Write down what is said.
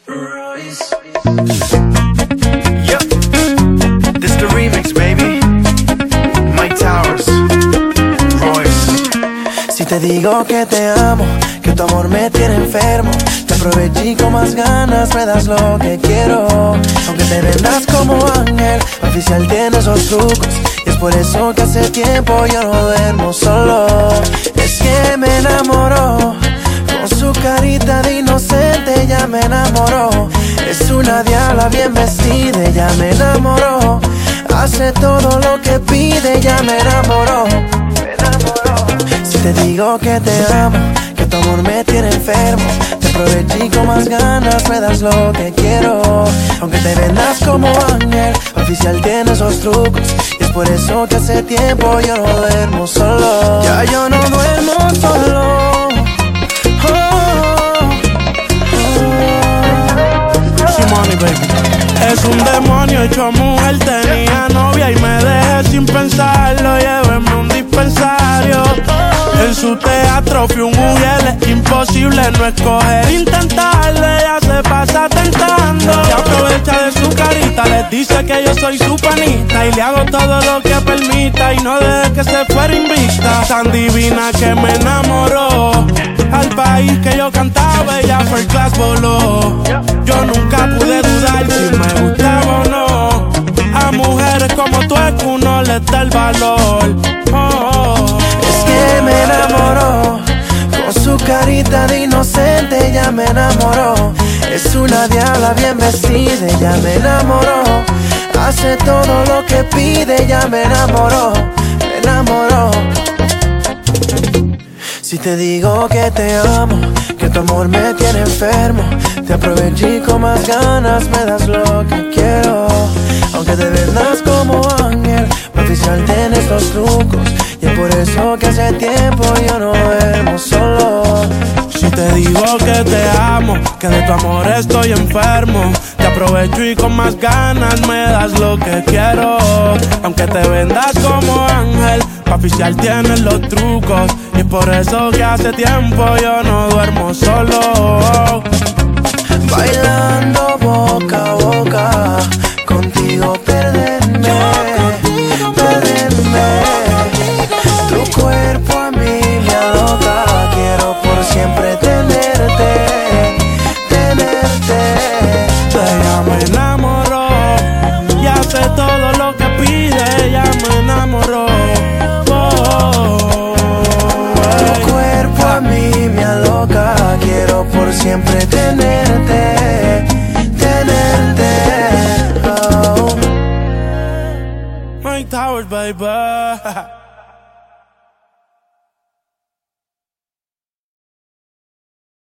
Royce. Yep, this the remix, baby. Mike Towers, Royce. Si te digo que te amo, que tu amor me tiene enfermo, te aproveché con más ganas, me das lo que quiero. Aunque te vendas como ángel, oficial tiene esos trucos, y es por eso que hace tiempo yo no duermo solo. Es que me enamoró, con su carita de inocente ya me enamoró. Es una diabla bien vestida, ya me enamoró. Hace todo lo que pide, ya me enamoró. Si te digo que te amo, que tu amor me tiene enfermo, te aproveché con más ganas, me das lo que quiero. Aunque te vendas como ángel, oficial tiene esos trucos, y es por eso que hace tiempo yo no duermo solo. Ya yo no duermo solo. Es un demonio hecho mujer, tenía novia y me dejé sin pensarlo. Lléveme un dispensario. En su teatro fui un mujer, es imposible no escoger, intentarlo. Ella se pasa tentando, se aprovecha de su carita, les dice que yo soy su panita y le hago todo lo que permita y no deje que se fuera invicta. Tan divina que me enamoró, al país que yo cantaba ella first class voló. Yo nunca pude dudar si me gustaba o no. A mujeres como tú es que uno les da el valor. Es que me enamoró, con su carita de inocente ya me enamoró. Es una diabla bien vestida, ya me enamoró. Hace todo lo que pide, ya me enamoró, me enamoró. Si te digo que te amo, que tu amor me tiene enfermo, te aproveché con más ganas, me das lo que quiero. Aunque te vendas como ángel, oficial tiene estos trucos, y es por eso que hace tiempo yo no duermo solo. Si te digo que te amo, que de tu amor estoy enfermo, te aprovecho y con más ganas me das lo que quiero. Aunque te vendas como ángel, pa' oficial tienes los trucos, y es por eso que hace tiempo yo no duermo solo. Bailando boca a boca, contigo perderme, perderme. Tu cuerpo a mí me aloca, quiero por siempre tenerte, tenerte. Ella me enamoró y hace todo lo que pide, ella me enamoró. Tu cuerpo a mí me aloca, quiero por siempre tenerte, tenerte. Mike Towers, baby.